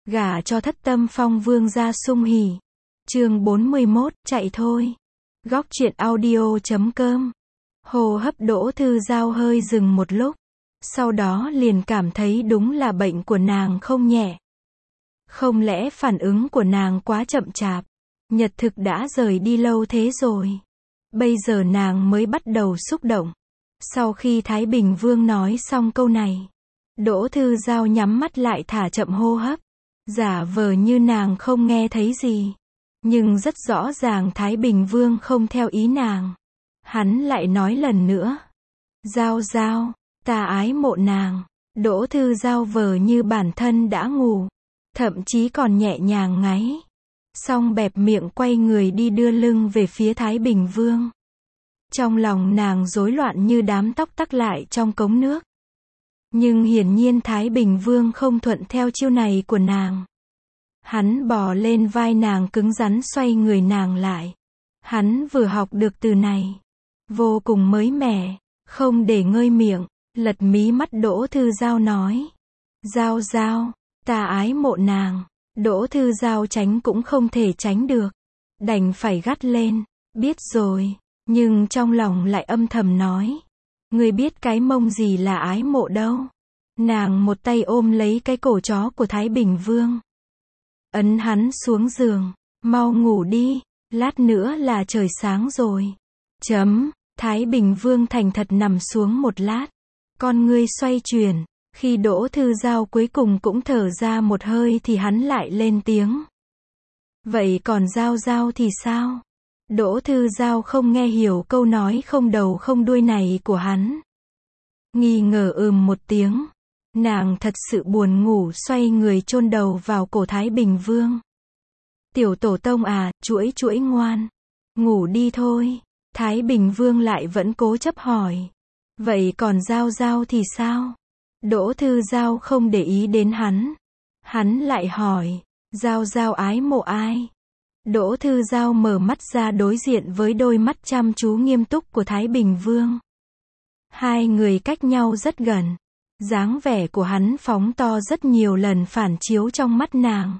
Gả cho Thất Tâm Phong vương gia sung hỉ. Chương 41, chạy thôi. Góc truyện audio.com. Hô hấp Đỗ Thư Giao hơi dừng một lúc. Sau đó liền cảm thấy đúng là bệnh của nàng không nhẹ. Không lẽ phản ứng của nàng quá chậm chạp? Nhật thực đã rời đi lâu thế rồi. Bây giờ nàng mới bắt đầu xúc động. Sau khi Thái Bình Vương nói xong câu này, Đỗ Thư Giao nhắm mắt lại thả chậm hô hấp. Giả vờ như nàng không nghe thấy gì. Nhưng rất rõ ràng Thái Bình Vương không theo ý nàng. Hắn lại nói lần nữa. Giao Giao, ta ái mộ nàng. Đỗ Thư Giao vờ như bản thân đã ngủ. Thậm chí còn nhẹ nhàng ngáy. Xong bẹp miệng quay người đi đưa lưng về phía Thái Bình Vương. Trong lòng nàng rối loạn như đám tóc tắc lại trong cống nước. Nhưng hiển nhiên Thái Bình Vương không thuận theo chiêu này của nàng. Hắn bò lên vai nàng cứng rắn xoay người nàng lại. Hắn vừa học được từ này. Vô cùng mới mẻ, không để ngơi miệng, lật mí mắt Đỗ Thư Giao nói. Giao Giao, ta ái mộ nàng. Đỗ Thư Giao tránh cũng không thể tránh được. Đành phải gắt lên, biết rồi, nhưng trong lòng lại âm thầm nói. Ngươi biết cái mông gì là ái mộ đâu. Nàng một tay ôm lấy cái cổ chó của Thái Bình Vương. Ấn hắn xuống giường, mau ngủ đi, lát nữa là trời sáng rồi. Thái Bình Vương thành thật nằm xuống một lát. Con ngươi xoay chuyển. Khi Đỗ Thư Giao cuối cùng cũng thở ra một hơi thì hắn lại lên tiếng. Vậy còn Giao Giao thì sao? Đỗ Thư Giao không nghe hiểu câu nói không đầu không đuôi này của hắn. Nghi ngờ một tiếng. Nàng thật sự buồn ngủ xoay người chôn đầu vào cổ Thái Bình Vương. Tiểu tổ tông à, chuỗi chuỗi ngoan. Ngủ đi thôi. Thái Bình Vương lại vẫn cố chấp hỏi. Vậy còn Giao Giao thì sao? Đỗ Thư Giao không để ý đến hắn. Hắn lại hỏi. Giao Giao ái mộ ai? Đỗ Thư Giao mở mắt ra đối diện với đôi mắt chăm chú nghiêm túc của Thái Bình Vương. Hai người cách nhau rất gần. Dáng vẻ của hắn phóng to rất nhiều lần phản chiếu trong mắt nàng.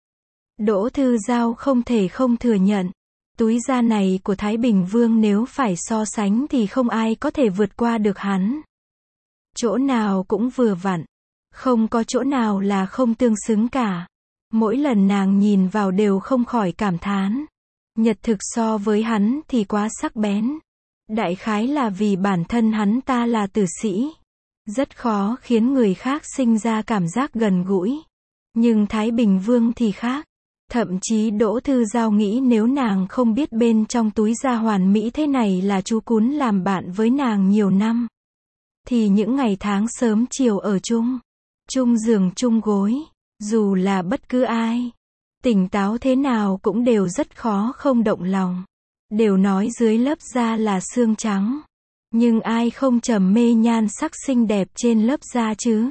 Đỗ Thư Giao không thể không thừa nhận. Túi da này của Thái Bình Vương nếu phải so sánh thì không ai có thể vượt qua được hắn. Chỗ nào cũng vừa vặn. Không có chỗ nào là không tương xứng cả. Mỗi lần nàng nhìn vào đều không khỏi cảm thán. Nhật thực so với hắn thì quá sắc bén. Đại khái là vì bản thân hắn ta là tử sĩ. Rất khó khiến người khác sinh ra cảm giác gần gũi. Nhưng Thái Bình Vương thì khác. Thậm chí Đỗ Thư Giao nghĩ nếu nàng không biết bên trong túi da hoàn mỹ thế này là chú cún làm bạn với nàng nhiều năm. Thì những ngày tháng sớm chiều ở chung giường chung gối, dù là bất cứ ai, tỉnh táo thế nào cũng đều rất khó không động lòng. Đều nói dưới lớp da là xương trắng. Nhưng ai không trầm mê nhan sắc xinh đẹp trên lớp da chứ?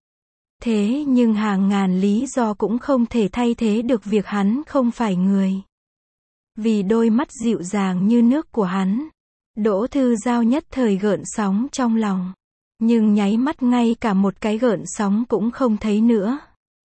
Thế nhưng hàng ngàn lý do cũng không thể thay thế được việc hắn không phải người. Vì đôi mắt dịu dàng như nước của hắn, Đỗ Thư Giao nhất thời gợn sóng trong lòng. Nhưng nháy mắt ngay cả một cái gợn sóng cũng không thấy nữa.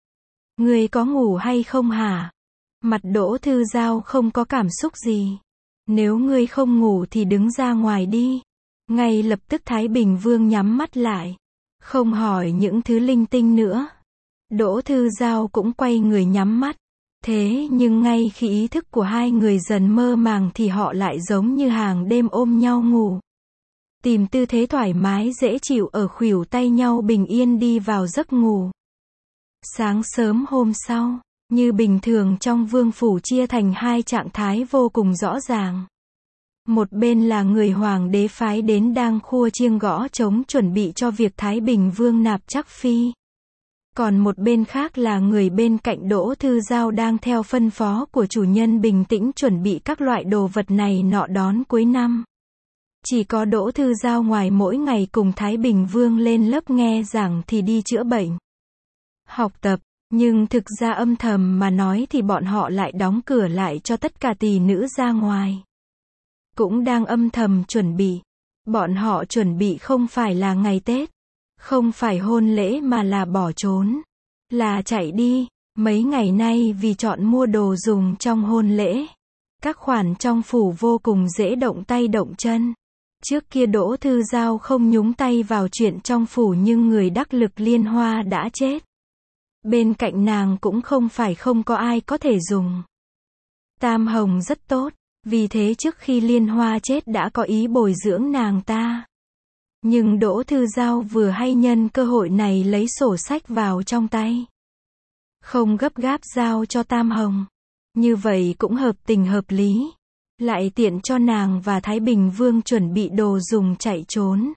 Ngươi có ngủ hay không hả? Mặt Đỗ Thư Giao không có cảm xúc gì. Nếu ngươi không ngủ thì đứng ra ngoài đi. Ngay lập tức Thái Bình Vương nhắm mắt lại. Không hỏi những thứ linh tinh nữa. Đỗ Thư Giao cũng quay người nhắm mắt. Thế nhưng ngay khi ý thức của hai người dần mơ màng thì họ lại giống như hàng đêm ôm nhau ngủ. Tìm tư thế thoải mái dễ chịu ở khuỷu tay nhau bình yên đi vào giấc ngủ. Sáng sớm hôm sau, như bình thường trong vương phủ chia thành hai trạng thái vô cùng rõ ràng. Một bên là người hoàng đế phái đến đang khua chiêng gõ trống chuẩn bị cho việc Thái Bình Vương nạp chắc phi. Còn một bên khác là người bên cạnh Đỗ Thư Giao đang theo phân phó của chủ nhân bình tĩnh chuẩn bị các loại đồ vật này nọ đón cuối năm. Chỉ có Đỗ Thư Giao ngoài mỗi ngày cùng Thái Bình Vương lên lớp nghe giảng thì đi chữa bệnh, học tập, nhưng thực ra âm thầm mà nói thì bọn họ lại đóng cửa lại cho tất cả tỷ nữ ra ngoài. Cũng đang âm thầm chuẩn bị. Bọn họ chuẩn bị không phải là ngày Tết, không phải hôn lễ mà là bỏ trốn, là chạy đi. Mấy ngày nay vì chọn mua đồ dùng trong hôn lễ, các khoản trong phủ vô cùng dễ động tay động chân. Trước kia Đỗ Thư Giao không nhúng tay vào chuyện trong phủ nhưng người đắc lực Liên Hoa đã chết. Bên cạnh nàng cũng không phải không có ai có thể dùng. Tam Hồng rất tốt, vì thế trước khi Liên Hoa chết đã có ý bồi dưỡng nàng ta. Nhưng Đỗ Thư Giao vừa hay nhân cơ hội này lấy sổ sách vào trong tay. Không gấp gáp giao cho Tam Hồng. Như vậy cũng hợp tình hợp lý. Lại tiện cho nàng và Thái Bình Vương chuẩn bị đồ dùng chạy trốn.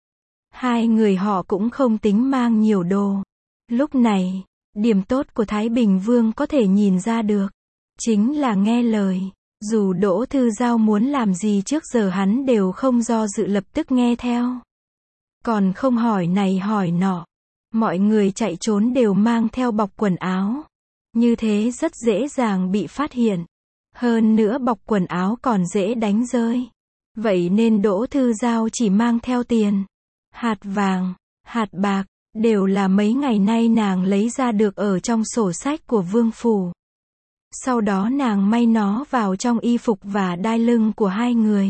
Hai người họ cũng không tính mang nhiều đồ. Lúc này, điểm tốt của Thái Bình Vương có thể nhìn ra được. Chính là nghe lời. Dù Đỗ Thư Giao muốn làm gì trước giờ hắn đều không do dự lập tức nghe theo. Còn không hỏi này hỏi nọ. Mọi người chạy trốn đều mang theo bọc quần áo. Như thế rất dễ dàng bị phát hiện. Hơn nữa bọc quần áo còn dễ đánh rơi. Vậy nên Đỗ Thư Giao chỉ mang theo tiền. Hạt vàng, hạt bạc, đều là mấy ngày nay nàng lấy ra được ở trong sổ sách của vương phủ. Sau đó nàng may nó vào trong y phục và đai lưng của hai người.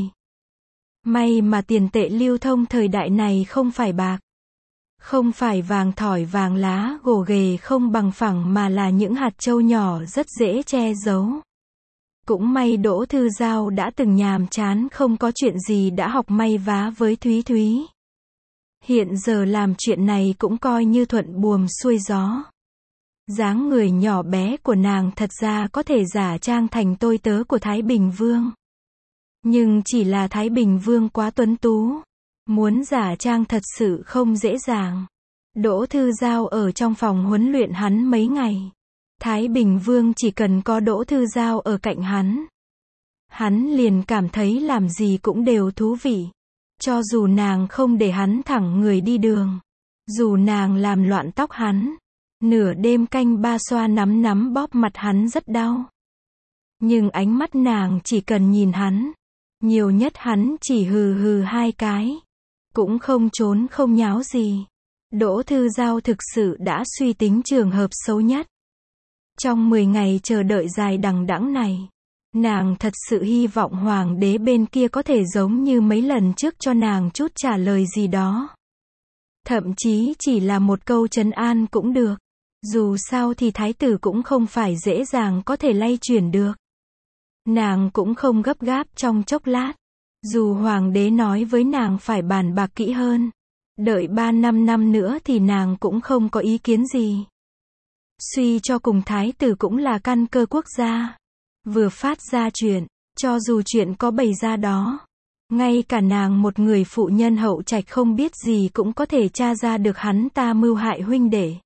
May mà tiền tệ lưu thông thời đại này không phải bạc. Không phải vàng thỏi vàng lá gồ ghề không bằng phẳng mà là những hạt châu nhỏ rất dễ che giấu. Cũng may Đỗ Thư Giao đã từng nhàm chán không có chuyện gì đã học may vá với Thúy Thúy. Hiện giờ làm chuyện này cũng coi như thuận buồm xuôi gió. Dáng người nhỏ bé của nàng thật ra có thể giả trang thành tôi tớ của Thái Bình Vương. Nhưng chỉ là Thái Bình Vương quá tuấn tú. Muốn giả trang thật sự không dễ dàng. Đỗ Thư Giao ở trong phòng huấn luyện hắn mấy ngày. Thái Bình Vương chỉ cần có Đỗ Thư Giao ở cạnh hắn. Hắn liền cảm thấy làm gì cũng đều thú vị. Cho dù nàng không để hắn thẳng người đi đường. Dù nàng làm loạn tóc hắn. Nửa đêm canh ba xoa nắm bóp mặt hắn rất đau. Nhưng ánh mắt nàng chỉ cần nhìn hắn. Nhiều nhất hắn chỉ hừ hừ hai cái. Cũng không trốn không nháo gì. Đỗ Thư Giao thực sự đã suy tính trường hợp xấu nhất. Trong 10 ngày chờ đợi dài đằng đẵng này, nàng thật sự hy vọng hoàng đế bên kia có thể giống như mấy lần trước cho nàng chút trả lời gì đó. Thậm chí chỉ là một câu trấn an cũng được. Dù sao thì thái tử cũng không phải dễ dàng có thể lay chuyển được. Nàng cũng không gấp gáp trong chốc lát. Dù hoàng đế nói với nàng phải bàn bạc kỹ hơn. Đợi 3-5 năm nữa thì nàng cũng không có ý kiến gì. Suy cho cùng thái tử cũng là căn cơ quốc gia. Vừa phát ra chuyện, cho dù chuyện có bày ra đó. Ngay cả nàng một người phụ nhân hậu trạch không biết gì cũng có thể tra ra được hắn ta mưu hại huynh đệ.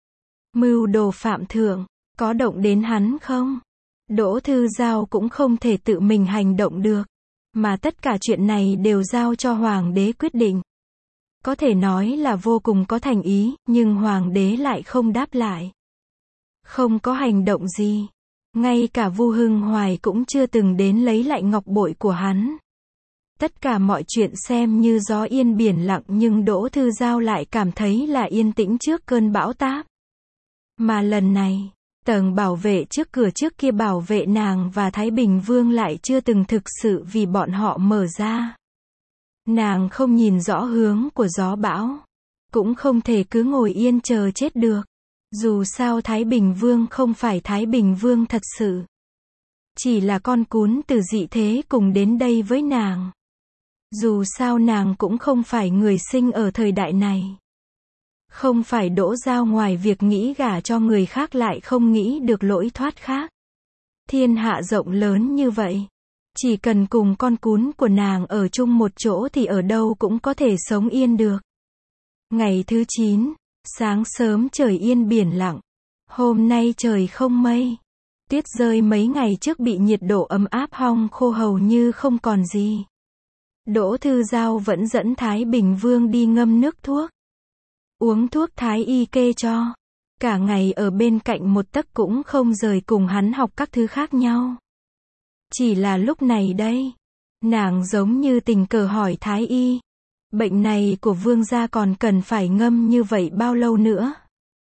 Mưu đồ phạm thượng, có động đến hắn không? Đỗ Thư Giao cũng không thể tự mình hành động được. Mà tất cả chuyện này đều giao cho hoàng đế quyết định. Có thể nói là vô cùng có thành ý, nhưng hoàng đế lại không đáp lại. Không có hành động gì. Ngay cả Vu Hưng Hoài cũng chưa từng đến lấy lại ngọc bội của hắn. Tất cả mọi chuyện xem như gió yên biển lặng nhưng Đỗ Thư Giao lại cảm thấy là yên tĩnh trước cơn bão táp. Mà lần này, tầng bảo vệ trước cửa trước kia bảo vệ nàng và Thái Bình Vương lại chưa từng thực sự vì bọn họ mở ra. Nàng không nhìn rõ hướng của gió bão. Cũng không thể cứ ngồi yên chờ chết được. Dù sao Thái Bình Vương không phải Thái Bình Vương thật sự. Chỉ là con cún từ dị thế cùng đến đây với nàng. Dù sao nàng cũng không phải người sinh ở thời đại này. Không phải Đỗ Giao ngoài việc nghĩ gả cho người khác lại không nghĩ được lối thoát khác. Thiên hạ rộng lớn như vậy. Chỉ cần cùng con cún của nàng ở chung một chỗ thì ở đâu cũng có thể sống yên được. Ngày thứ 9, sáng sớm trời yên biển lặng. Hôm nay trời không mây. Tuyết rơi mấy ngày trước bị nhiệt độ ấm áp hong khô hầu như không còn gì. Đỗ Thư Giao vẫn dẫn Thái Bình Vương đi ngâm nước thuốc. Uống thuốc thái y kê cho. Cả ngày ở bên cạnh một tấc cũng không rời cùng hắn học các thứ khác nhau. Chỉ là lúc này đây, nàng giống như tình cờ hỏi thái y. Bệnh này của vương gia còn cần phải ngâm như vậy bao lâu nữa?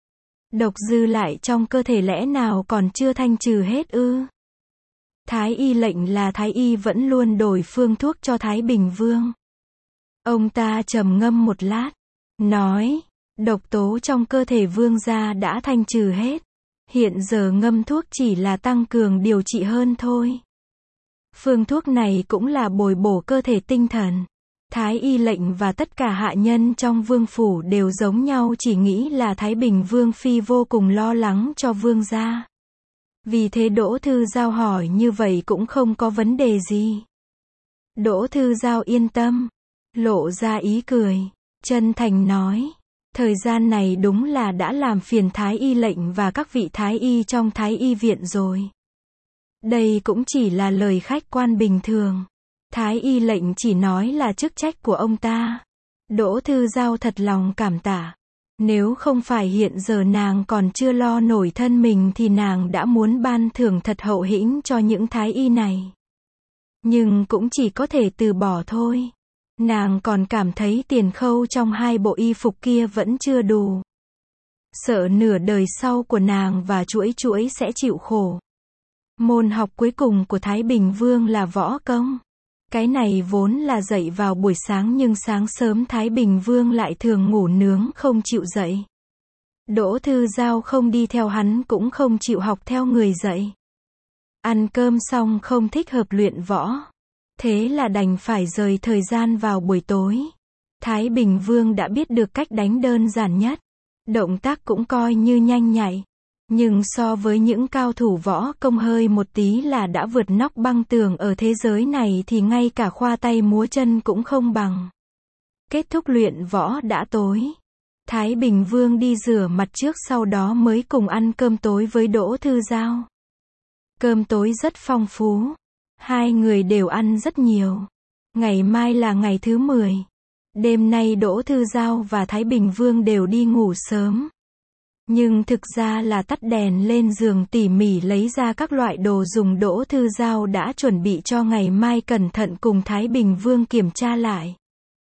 Độc dư lại trong cơ thể lẽ nào còn chưa thanh trừ hết ư? Thái y lệnh là thái y vẫn luôn đổi phương thuốc cho Thái Bình Vương. Ông ta trầm ngâm một lát, nói, độc tố trong cơ thể vương gia đã thanh trừ hết. Hiện giờ ngâm thuốc chỉ là tăng cường điều trị hơn thôi. Phương thuốc này cũng là bồi bổ cơ thể tinh thần. Thái y lệnh và tất cả hạ nhân trong vương phủ đều giống nhau, chỉ nghĩ là Thái Bình Vương phi vô cùng lo lắng cho vương gia. Vì thế Đỗ Thư Giao hỏi như vậy cũng không có vấn đề gì. Đỗ Thư Giao yên tâm, lộ ra ý cười, chân thành nói, thời gian này đúng là đã làm phiền Thái y lệnh và các vị Thái y trong Thái y viện rồi. Đây cũng chỉ là lời khách quan bình thường. Thái y lệnh chỉ nói là chức trách của ông ta. Đỗ Thư Giao thật lòng cảm tạ. Nếu không phải hiện giờ nàng còn chưa lo nổi thân mình thì nàng đã muốn ban thưởng thật hậu hĩnh cho những thái y này. Nhưng cũng chỉ có thể từ bỏ thôi. Nàng còn cảm thấy tiền khâu trong 2 bộ y phục kia vẫn chưa đủ. Sợ nửa đời sau của nàng và chuỗi chuỗi sẽ chịu khổ. Môn học cuối cùng của Thái Bình Vương là võ công. Cái này vốn là dậy vào buổi sáng nhưng sáng sớm Thái Bình Vương lại thường ngủ nướng không chịu dậy. Đỗ Thư Giao không đi theo hắn cũng không chịu học theo người dạy. Ăn cơm xong không thích hợp luyện võ. Thế là đành phải rời thời gian vào buổi tối. Thái Bình Vương đã biết được cách đánh đơn giản nhất. Động tác cũng coi như nhanh nhạy. Nhưng so với những cao thủ võ công hơi một tí là đã vượt nóc băng tường ở thế giới này thì ngay cả khoa tay múa chân cũng không bằng. Kết thúc luyện võ đã tối. Thái Bình Vương đi rửa mặt trước sau đó mới cùng ăn cơm tối với Đỗ Thư Giao. Cơm tối rất phong phú. 2 người đều ăn rất nhiều. Ngày mai là ngày thứ 10. Đêm nay Đỗ Thư Giao và Thái Bình Vương đều đi ngủ sớm. Nhưng thực ra là tắt đèn lên giường tỉ mỉ lấy ra các loại đồ dùng Đỗ Thư Giao đã chuẩn bị cho ngày mai cẩn thận cùng Thái Bình Vương kiểm tra lại.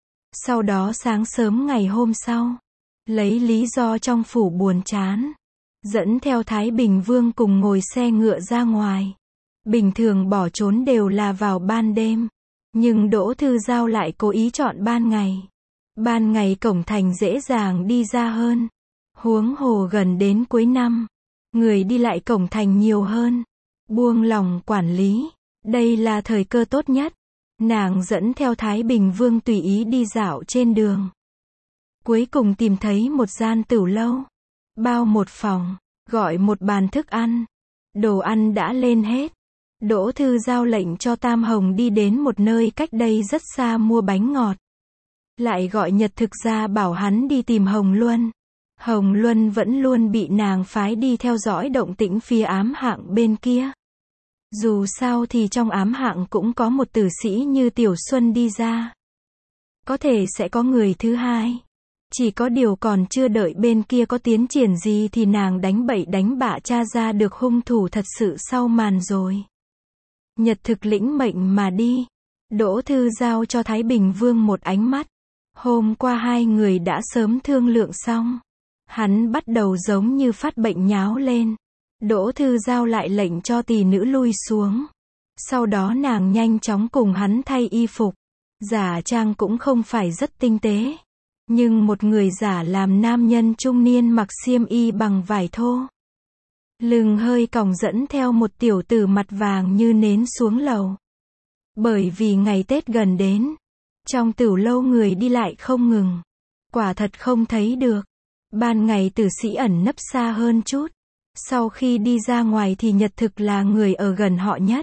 Sau đó sáng sớm ngày hôm sau, lấy lý do trong phủ buồn chán, dẫn theo Thái Bình Vương cùng ngồi xe ngựa ra ngoài. Bình thường bỏ trốn đều là vào ban đêm, nhưng Đỗ Thư Giao lại cố ý chọn ban ngày. Ban ngày cổng thành dễ dàng đi ra hơn. Huống hồ gần đến cuối năm, người đi lại cổng thành nhiều hơn. Buông lòng quản lý, đây là thời cơ tốt nhất. Nàng dẫn theo Thái Bình Vương tùy ý đi dạo trên đường. Cuối cùng tìm thấy một gian tửu lâu. Bao một phòng, gọi một bàn thức ăn. Đồ ăn đã lên hết. Đỗ Thư Giao lệnh cho Tam Hồng đi đến một nơi cách đây rất xa mua bánh ngọt. Lại gọi Nhật Thực ra bảo hắn đi tìm Hồng Luân. Hồng Luân vẫn luôn bị nàng phái đi theo dõi động tĩnh phía ám hạng bên kia. Dù sao thì trong ám hạng cũng có một tử sĩ như Tiểu Xuân đi ra. Có thể sẽ có người thứ hai. Chỉ có điều còn chưa đợi bên kia có tiến triển gì thì nàng đánh bậy đánh bạ tra ra được hung thủ thật sự sau màn rồi. Nhật Thực lĩnh mệnh mà đi. Đỗ Thư giao cho Thái Bình Vương một ánh mắt. Hôm qua 2 người đã sớm thương lượng xong. Hắn bắt đầu giống như phát bệnh nháo lên. Đỗ Thư giao lại lệnh cho tỳ nữ lui xuống. Sau đó nàng nhanh chóng cùng hắn thay y phục. Giả trang cũng không phải rất tinh tế. Nhưng một người giả làm nam nhân trung niên mặc xiêm y bằng vải thô. Lưng hơi còng dẫn theo một tiểu tử mặt vàng như nến xuống lầu. Bởi vì ngày Tết gần đến. Trong tửu lâu người đi lại không ngừng. Quả thật không thấy được. Ban ngày tử sĩ ẩn nấp xa hơn chút. Sau khi đi ra ngoài thì Nhật Thực là người ở gần họ nhất.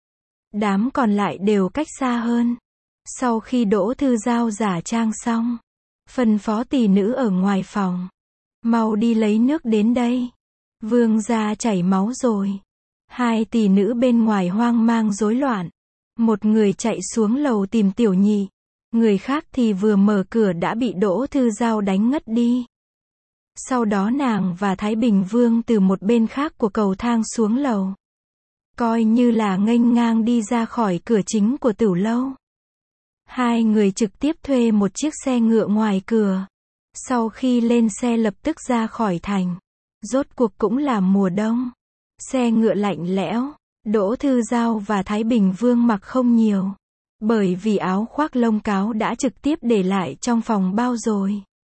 Đám còn lại đều cách xa hơn. Sau khi Đỗ Thư giao giả trang xong, phân phó tỳ nữ ở ngoài phòng. Mau đi lấy nước đến đây. Vương gia chảy máu rồi. 2 tỳ nữ bên ngoài hoang mang rối loạn. Một người chạy xuống lầu tìm Tiểu Nhị. Người khác thì vừa mở cửa đã bị Đỗ Thư giao đánh ngất đi. Sau đó nàng và Thái Bình Vương từ một bên khác của cầu thang xuống lầu. Coi như là nghênh ngang đi ra khỏi cửa chính của tửu lâu. 2 người trực tiếp thuê một chiếc xe ngựa ngoài cửa. Sau khi lên xe lập tức ra khỏi thành. Rốt cuộc cũng là mùa đông. Xe ngựa lạnh lẽo. Đỗ Thư Giao và Thái Bình Vương mặc không nhiều. Bởi vì áo khoác lông cáo đã trực tiếp để lại trong phòng bao rồi.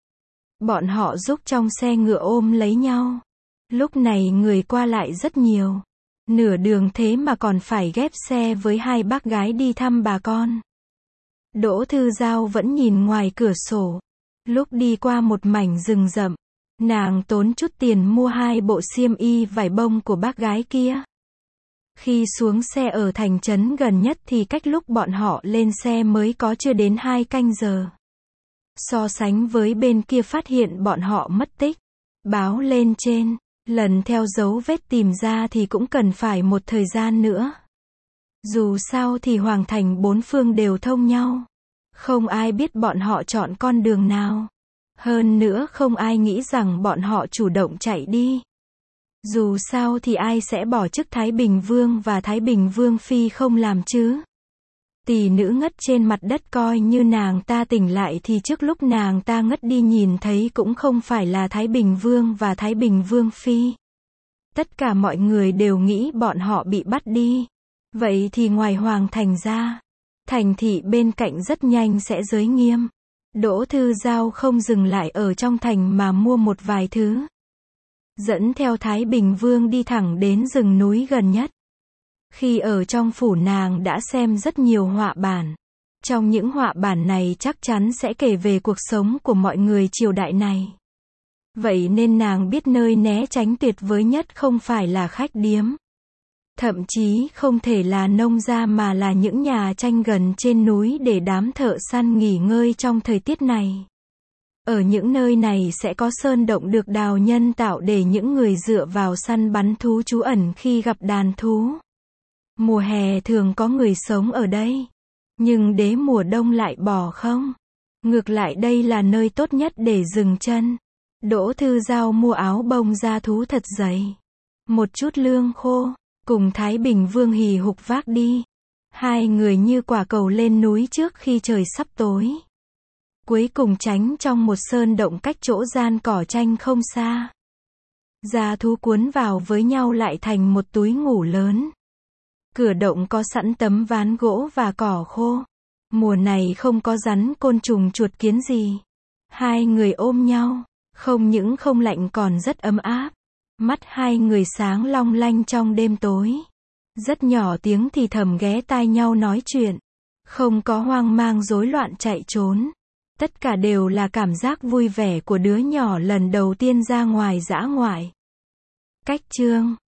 Bọn họ giúp trong xe ngựa ôm lấy nhau. Lúc này người qua lại rất nhiều. Nửa đường thế mà còn phải ghép xe với hai bác gái đi thăm bà con. Đỗ Thư Giao vẫn nhìn ngoài cửa sổ. Lúc đi qua một mảnh rừng rậm, nàng tốn chút tiền mua 2 bộ xiêm y vải bông của bác gái kia. Khi xuống xe ở thành trấn gần nhất thì cách lúc bọn họ lên xe mới có chưa đến 2 canh giờ. So sánh với bên kia phát hiện bọn họ mất tích, báo lên trên, lần theo dấu vết tìm ra thì cũng cần phải một thời gian nữa. Dù sao thì hoàng thành 4 phương đều thông nhau. Không ai biết bọn họ chọn con đường nào. Hơn nữa không ai nghĩ rằng bọn họ chủ động chạy đi. Dù sao thì ai sẽ bỏ chức Thái Bình Vương và Thái Bình Vương Phi không làm chứ. Tỷ nữ ngất trên mặt đất coi như nàng ta tỉnh lại thì trước lúc nàng ta ngất đi nhìn thấy cũng không phải là Thái Bình Vương và Thái Bình Vương Phi. Tất cả mọi người đều nghĩ bọn họ bị bắt đi. Vậy thì ngoài hoàng thành ra, thành thị bên cạnh rất nhanh sẽ giới nghiêm. Đỗ Thư Giao không dừng lại ở trong thành mà mua một vài thứ. Dẫn theo Thái Bình Vương đi thẳng đến rừng núi gần nhất. Khi ở trong phủ nàng đã xem rất nhiều họa bản. Trong những họa bản này chắc chắn sẽ kể về cuộc sống của mọi người triều đại này. Vậy nên nàng biết nơi né tránh tuyệt vời nhất không phải là khách điếm. Thậm chí không thể là nông gia mà là những nhà tranh gần trên núi để đám thợ săn nghỉ ngơi trong thời tiết này. Ở những nơi này sẽ có sơn động được đào nhân tạo để những người dựa vào săn bắn thú trú ẩn khi gặp đàn thú. Mùa hè thường có người sống ở đây. Nhưng đến mùa đông lại bỏ không. Ngược lại đây là nơi tốt nhất để dừng chân. Đỗ Thư Giao mua áo bông da thú thật dày. Một chút lương khô. Cùng Thái Bình Vương hì hục vác đi. Hai người như quả cầu lên núi trước khi trời sắp tối. Cuối cùng tránh trong một sơn động cách chỗ gian cỏ tranh không xa. Da thú cuốn vào với nhau lại thành một túi ngủ lớn. Cửa động có sẵn tấm ván gỗ và cỏ khô. Mùa này không có rắn côn trùng chuột kiến gì. Hai người ôm nhau, không những không lạnh còn rất ấm áp. Mắt hai người sáng long lanh trong đêm tối. Rất nhỏ tiếng thì thầm ghé tai nhau nói chuyện. Không có hoang mang rối loạn chạy trốn. Tất cả đều là cảm giác vui vẻ của đứa nhỏ lần đầu tiên ra ngoài dã ngoại. Cách chương